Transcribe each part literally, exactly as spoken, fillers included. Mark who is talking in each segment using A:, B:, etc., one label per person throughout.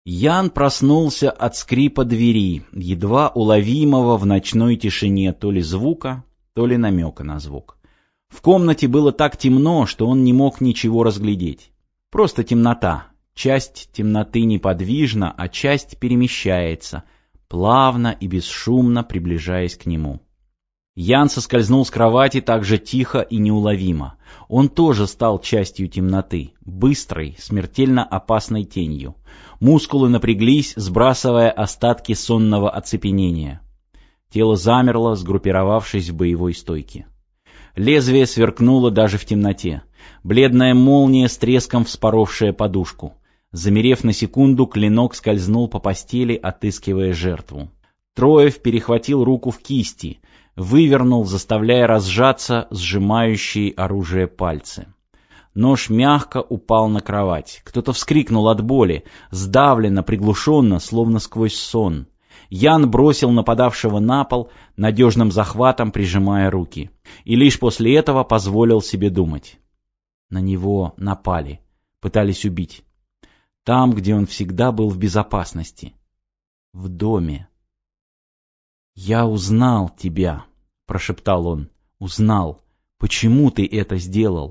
A: Ян проснулся от скрипа двери, едва уловимого в ночной тишине то ли звука, то ли намека на звук. В комнате было так темно, что он не мог ничего разглядеть. Просто темнота. Часть темноты неподвижна, а часть перемещается, плавно и бесшумно приближаясь к нему. Ян соскользнул с кровати так же тихо и неуловимо. Он тоже стал частью темноты, быстрой, смертельно опасной тенью. Мускулы напряглись, сбрасывая остатки сонного оцепенения. Тело замерло, сгруппировавшись в боевой стойке. Лезвие сверкнуло даже в темноте. Бледная молния с треском вспоровшая подушку. Замерев на секунду, клинок скользнул по постели, отыскивая жертву. Троев перехватил руку в кисти, вывернул, заставляя разжаться сжимающие оружие пальцы. Нож мягко упал на кровать. Кто-то вскрикнул от боли, сдавленно, приглушенно, словно сквозь сон. Ян бросил нападавшего на пол, надежным захватом прижимая руки. И лишь после этого позволил себе думать. На него напали, пытались убить. Там, где он всегда был в безопасности. В доме. «Я узнал тебя», — прошептал он. «Узнал. Почему ты это сделал?»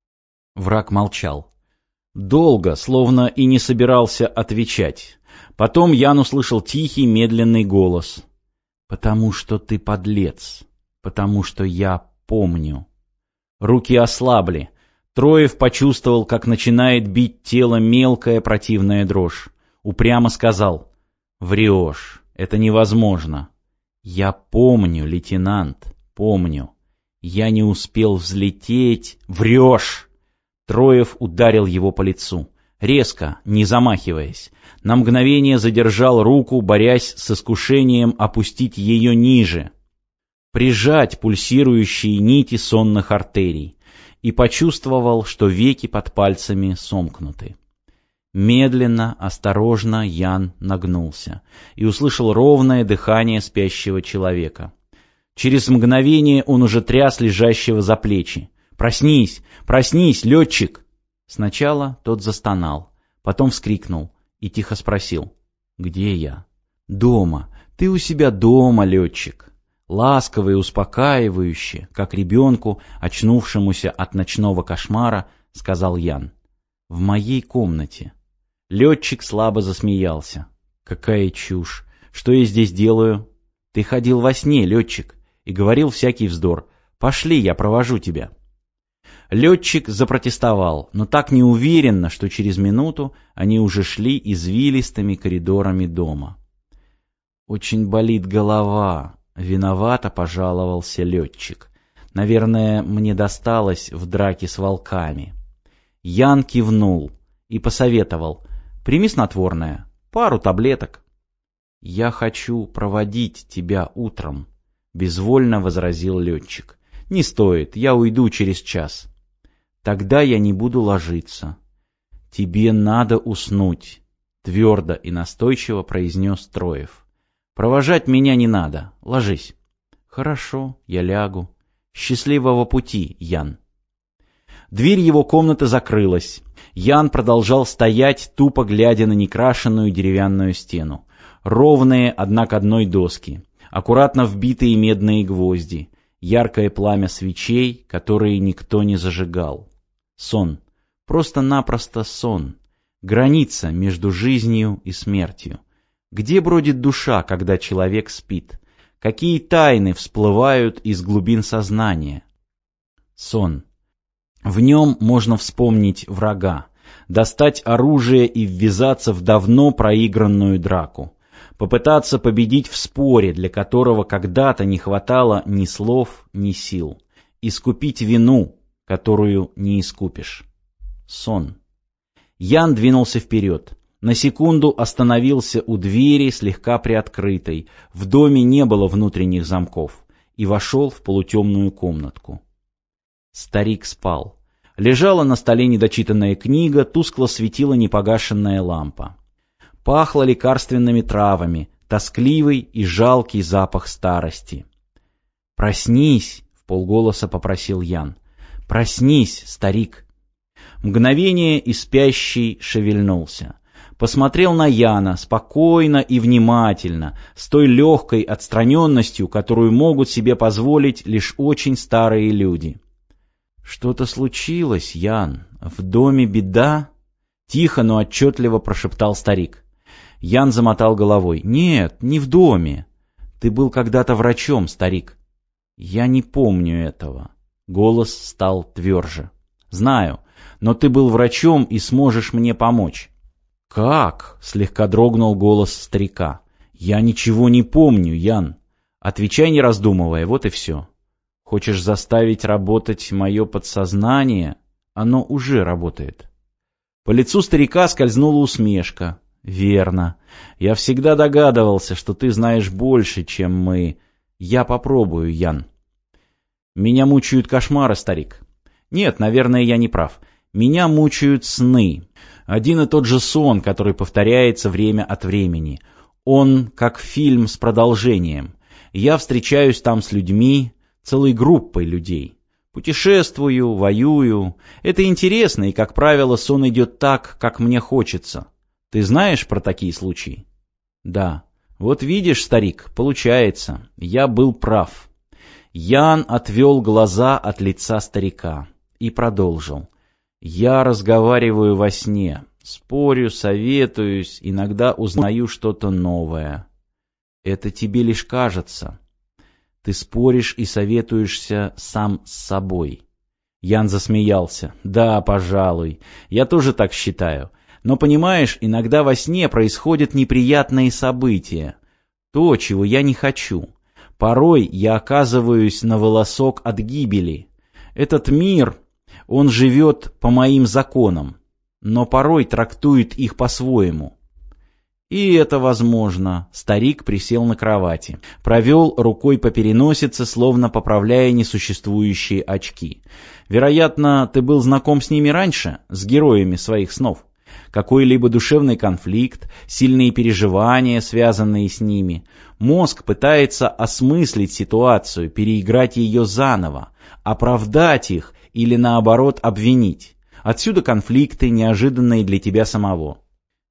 A: Враг молчал. Долго, словно и не собирался отвечать. Потом Ян услышал тихий, медленный голос. «Потому что ты подлец. Потому что я помню». Руки ослабли. Троев почувствовал, как начинает бить тело мелкая противная дрожь. Упрямо сказал: «Врешь. Это невозможно». «Я помню, лейтенант, помню. Я не успел взлететь». «Врешь!» Троев ударил его по лицу. Резко, не замахиваясь. На мгновение задержал руку, борясь с искушением опустить ее ниже. Прижать пульсирующие нити сонных артерий. И почувствовал, что веки под пальцами сомкнуты. Медленно, осторожно Ян нагнулся и услышал ровное дыхание спящего человека. Через мгновение он уже тряс лежащего за плечи. «Проснись! Проснись, летчик!» Сначала тот застонал, потом вскрикнул и тихо спросил: «Где я?» «Дома. Ты у себя дома, летчик». Ласково и успокаивающе, как ребенку, очнувшемуся от ночного кошмара, сказал Ян. «В моей комнате». Летчик слабо засмеялся. «Какая чушь! Что я здесь делаю?» «Ты ходил во сне, летчик, и говорил всякий вздор. Пошли, я провожу тебя». Летчик запротестовал, но так неуверенно, что через минуту они уже шли извилистыми коридорами дома. «Очень болит голова», — виновато пожаловался летчик. «Наверное, мне досталось в драке с волками». Ян кивнул и посоветовал: «Прими снотворное, пару таблеток». «Я хочу проводить тебя утром», — безвольно возразил летчик. «Не стоит, я уйду через час». «Тогда я не буду ложиться». «Тебе надо уснуть», — твердо и настойчиво произнес Троев. «Провожать меня не надо, ложись». «Хорошо, я лягу. Счастливого пути, Ян». Дверь его комнаты закрылась. Ян продолжал стоять, тупо глядя на некрашенную деревянную стену. Ровные одна к одной доски, аккуратно вбитые медные гвозди, яркое пламя свечей, которые никто не зажигал. Сон. Просто-напросто сон. Граница между жизнью и смертью. Где бродит душа, когда человек спит? Какие тайны всплывают из глубин сознания? Сон. В нем можно вспомнить врага, достать оружие и ввязаться в давно проигранную драку, попытаться победить в споре, для которого когда-то не хватало ни слов, ни сил, искупить вину, которую не искупишь. Сон. Ян двинулся вперед. На секунду остановился у двери, слегка приоткрытой. В доме не было внутренних замков. И вошел в полутемную комнатку. Старик спал. Лежала на столе недочитанная книга, тускло светила непогашенная лампа. Пахло лекарственными травами, тоскливый и жалкий запах старости. «Проснись!» — вполголоса попросил Ян. «Проснись, старик!» Мгновение и спящий шевельнулся. Посмотрел на Яна спокойно и внимательно, с той легкой отстраненностью, которую могут себе позволить лишь очень старые люди. «Что-то случилось, Ян? В доме беда?» Тихо, но отчетливо прошептал старик. Ян замотал головой. «Нет, не в доме. Ты был когда-то врачом, старик». «Я не помню этого». Голос стал тверже. «Знаю, но ты был врачом и сможешь мне помочь». «Как?» — слегка дрогнул голос старика. «Я ничего не помню, Ян. Отвечай, не раздумывая, вот и все. Хочешь заставить работать мое подсознание? Оно уже работает». По лицу старика скользнула усмешка. «Верно. Я всегда догадывался, что ты знаешь больше, чем мы. Я попробую, Ян». «Меня мучают кошмары, старик». «Нет, наверное, я не прав. Меня мучают сны. Один и тот же сон, который повторяется время от времени. Он как фильм с продолжением. Я встречаюсь там с людьми, целой группой людей. Путешествую, воюю. Это интересно, и, как правило, сон идет так, как мне хочется. Ты знаешь про такие случаи?» «Да. Вот видишь, старик, получается. Я был прав». Ян отвел глаза от лица старика и продолжил. «Я разговариваю во сне, спорю, советуюсь, иногда узнаю что-то новое. Это тебе лишь кажется. Ты споришь и советуешься сам с собой». Ян засмеялся. «Да, пожалуй, я тоже так считаю. Но, понимаешь, иногда во сне происходят неприятные события. То, чего я не хочу. Порой я оказываюсь на волосок от гибели. Этот мир, он живет по моим законам, но порой трактует их по-своему». «И это возможно». Старик присел на кровати, провел рукой по переносице, словно поправляя несуществующие очки. «Вероятно, ты был знаком с ними раньше, с героями своих снов. Какой-либо душевный конфликт, сильные переживания, связанные с ними. Мозг пытается осмыслить ситуацию, переиграть ее заново, оправдать их или, наоборот, обвинить. Отсюда конфликты, неожиданные для тебя самого».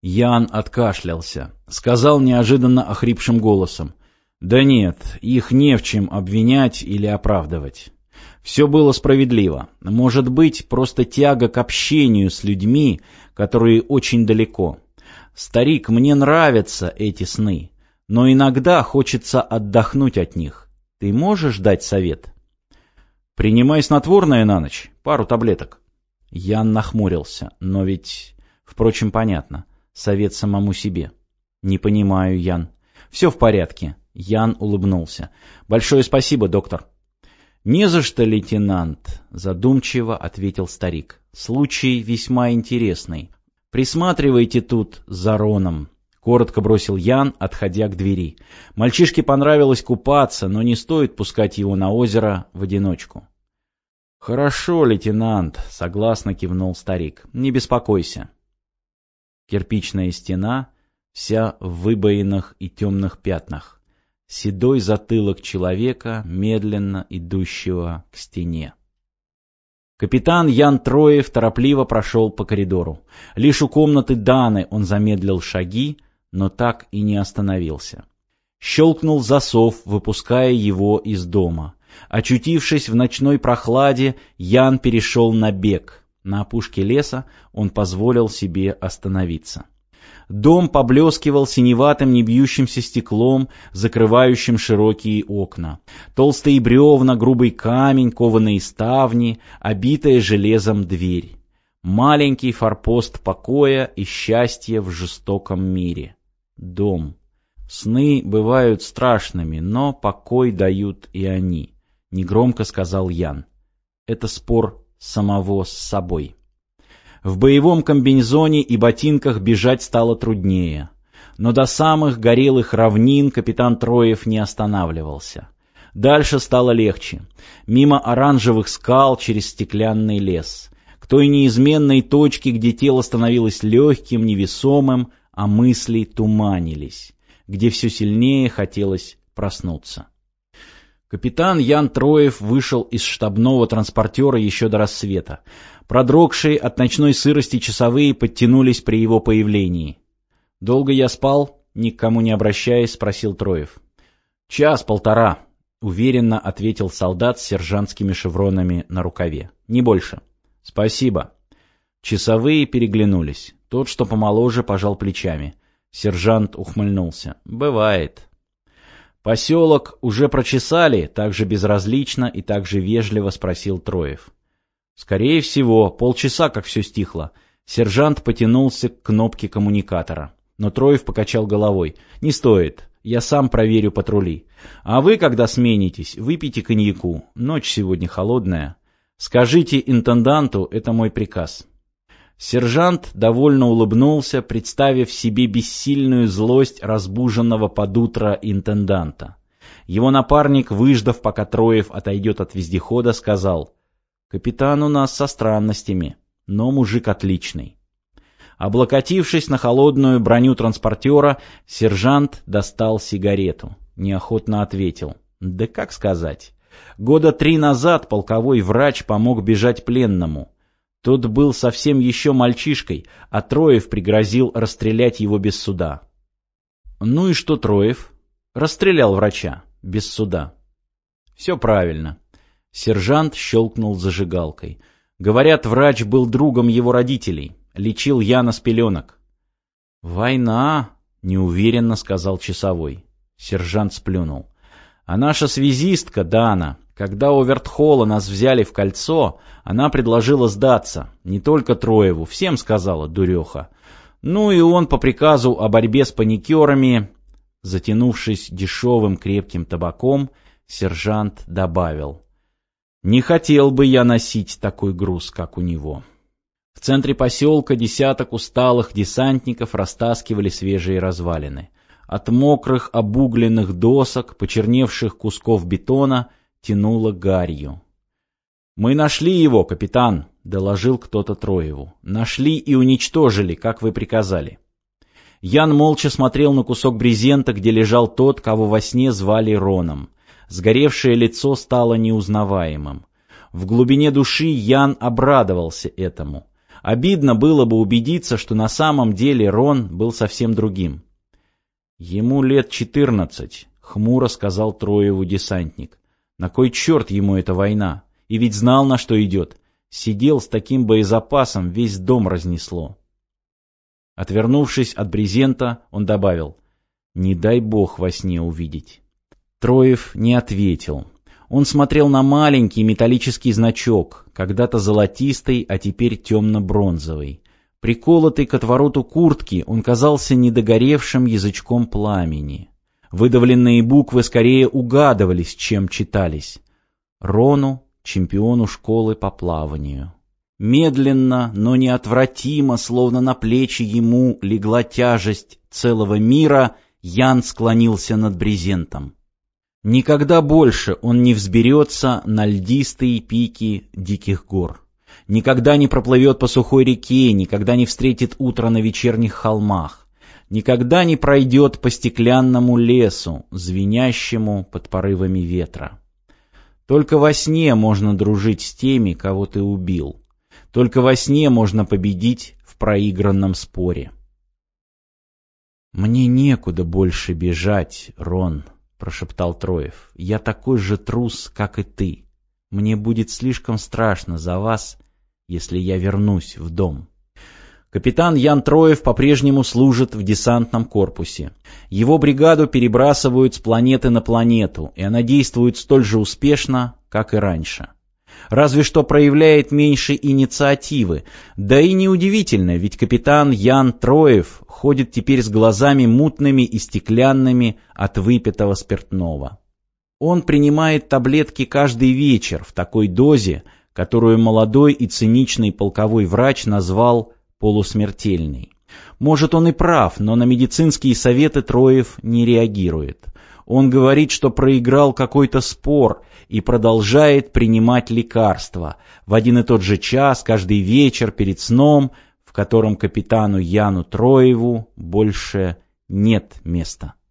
A: Ян откашлялся, сказал неожиданно охрипшим голосом. «Да нет, их не в чем обвинять или оправдывать. Все было справедливо. Может быть, просто тяга к общению с людьми, которые очень далеко. Старик, мне нравятся эти сны, но иногда хочется отдохнуть от них. Ты можешь дать совет?» «Принимай снотворное на ночь, пару таблеток». Ян нахмурился, но ведь... Впрочем, понятно. Совет самому себе. «Не понимаю, Ян». «Все в порядке». Ян улыбнулся. «Большое спасибо, доктор». «Не за что, лейтенант», — задумчиво ответил старик. «Случай весьма интересный. Присматривайте тут за Роном», — коротко бросил Ян, отходя к двери. Мальчишке понравилось купаться, но не стоит пускать его на озеро в одиночку. «Хорошо, лейтенант», — согласно кивнул старик. «Не беспокойся». Кирпичная стена, вся в выбоинах и темных пятнах. Седой затылок человека, медленно идущего к стене. Капитан Ян Троев торопливо прошел по коридору. Лишь у комнаты Даны он замедлил шаги, но так и не остановился. Щелкнул засов, выпуская его из дома. Очутившись в ночной прохладе, Ян перешел на бег. На опушке леса он позволил себе остановиться. Дом поблескивал синеватым небьющимся стеклом, закрывающим широкие окна. Толстые бревна, грубый камень, кованые ставни, обитая железом дверь. Маленький форпост покоя и счастья в жестоком мире. Дом. Сны бывают страшными, но покой дают и они, — негромко сказал Ян. Это спор самого с собой. В боевом комбинезоне и ботинках бежать стало труднее. Но до самых горелых равнин капитан Троев не останавливался. Дальше стало легче. Мимо оранжевых скал через стеклянный лес. К той неизменной точке, где тело становилось легким, невесомым, а мысли туманились. Где все сильнее хотелось проснуться. Капитан Ян Троев вышел из штабного транспортера еще до рассвета. Продрогшие от ночной сырости часовые подтянулись при его появлении. «Долго я спал?» — ни к кому не обращаясь, спросил Троев. «Час-полтора», — уверенно ответил солдат с сержантскими шевронами на рукаве. «Не больше». «Спасибо». Часовые переглянулись. Тот, что помоложе, пожал плечами. Сержант ухмыльнулся. «Бывает». «Поселок уже прочесали?» — так же безразлично и так же вежливо спросил Троев. «Скорее всего, полчаса, как все стихло». Сержант потянулся к кнопке коммуникатора. Но Троев покачал головой. «Не стоит. Я сам проверю патрули. А вы, когда сменитесь, выпейте коньяку. Ночь сегодня холодная. Скажите интенданту, это мой приказ». Сержант довольно улыбнулся, представив себе бессильную злость разбуженного под утро интенданта. Его напарник, выждав, пока Троев отойдет от вездехода, сказал: «Капитан у нас со странностями, но мужик отличный». Облокотившись на холодную броню транспортера, сержант достал сигарету. Неохотно ответил: «Да как сказать. Года три назад полковой врач помог бежать пленному. Тот был совсем еще мальчишкой, а Троев пригрозил расстрелять его без суда». «Ну и что Троев?» «Расстрелял врача. Без суда». «Все правильно». Сержант щелкнул зажигалкой. «Говорят, врач был другом его родителей. Лечил Яна с пеленок». «Война», — неуверенно сказал часовой. Сержант сплюнул. «А наша связистка Дана, когда у Вертхола нас взяли в кольцо, она предложила сдаться. Не только Троеву, всем сказала, дуреха. Ну и он по приказу о борьбе с паникерами...» Затянувшись дешевым крепким табаком, сержант добавил: «Не хотел бы я носить такой груз, как у него». В центре поселка десяток усталых десантников растаскивали свежие развалины. От мокрых обугленных досок, почерневших кусков бетона, тянуло гарью. «Мы нашли его, капитан», — доложил кто-то Троеву. «Нашли и уничтожили, как вы приказали». Ян молча смотрел на кусок брезента, где лежал тот, кого во сне звали Роном. Сгоревшее лицо стало неузнаваемым. В глубине души Ян обрадовался этому. Обидно было бы убедиться, что на самом деле Рон был совсем другим. «Ему лет четырнадцать», — хмуро сказал Троеву десантник. «На кой черт ему эта война? И ведь знал, на что идет. Сидел с таким боезапасом, весь дом разнесло». Отвернувшись от брезента, он добавил: «Не дай бог во сне увидеть». Троев не ответил. Он смотрел на маленький металлический значок, когда-то золотистый, а теперь темно-бронзовый. Приколотый к отвороту куртки, он казался недогоревшим язычком пламени. Выдавленные буквы скорее угадывались, чем читались. Рону, чемпиону школы по плаванию. Медленно, но неотвратимо, словно на плечи ему легла тяжесть целого мира, Ян склонился над брезентом. Никогда больше он не взберется на льдистые пики диких гор. Никогда не проплывет по сухой реке, никогда не встретит утро на вечерних холмах. Никогда не пройдет по стеклянному лесу, звенящему под порывами ветра. Только во сне можно дружить с теми, кого ты убил. Только во сне можно победить в проигранном споре. «Мне некуда больше бежать, Рон», — прошептал Троев. «Я такой же трус, как и ты. Мне будет слишком страшно за вас, если я вернусь в дом». Капитан Ян Троев по-прежнему служит в десантном корпусе. Его бригаду перебрасывают с планеты на планету, и она действует столь же успешно, как и раньше. Разве что проявляет меньше инициативы. Да и неудивительно, ведь капитан Ян Троев ходит теперь с глазами мутными и стеклянными от выпитого спиртного. Он принимает таблетки каждый вечер в такой дозе, которую молодой и циничный полковой врач назвал полусмертельной. Может, он и прав, но на медицинские советы Троев не реагирует. Он говорит, что проиграл какой-то спор и продолжает принимать лекарства в один и тот же час, каждый вечер перед сном, в котором капитану Яну Троеву больше нет места.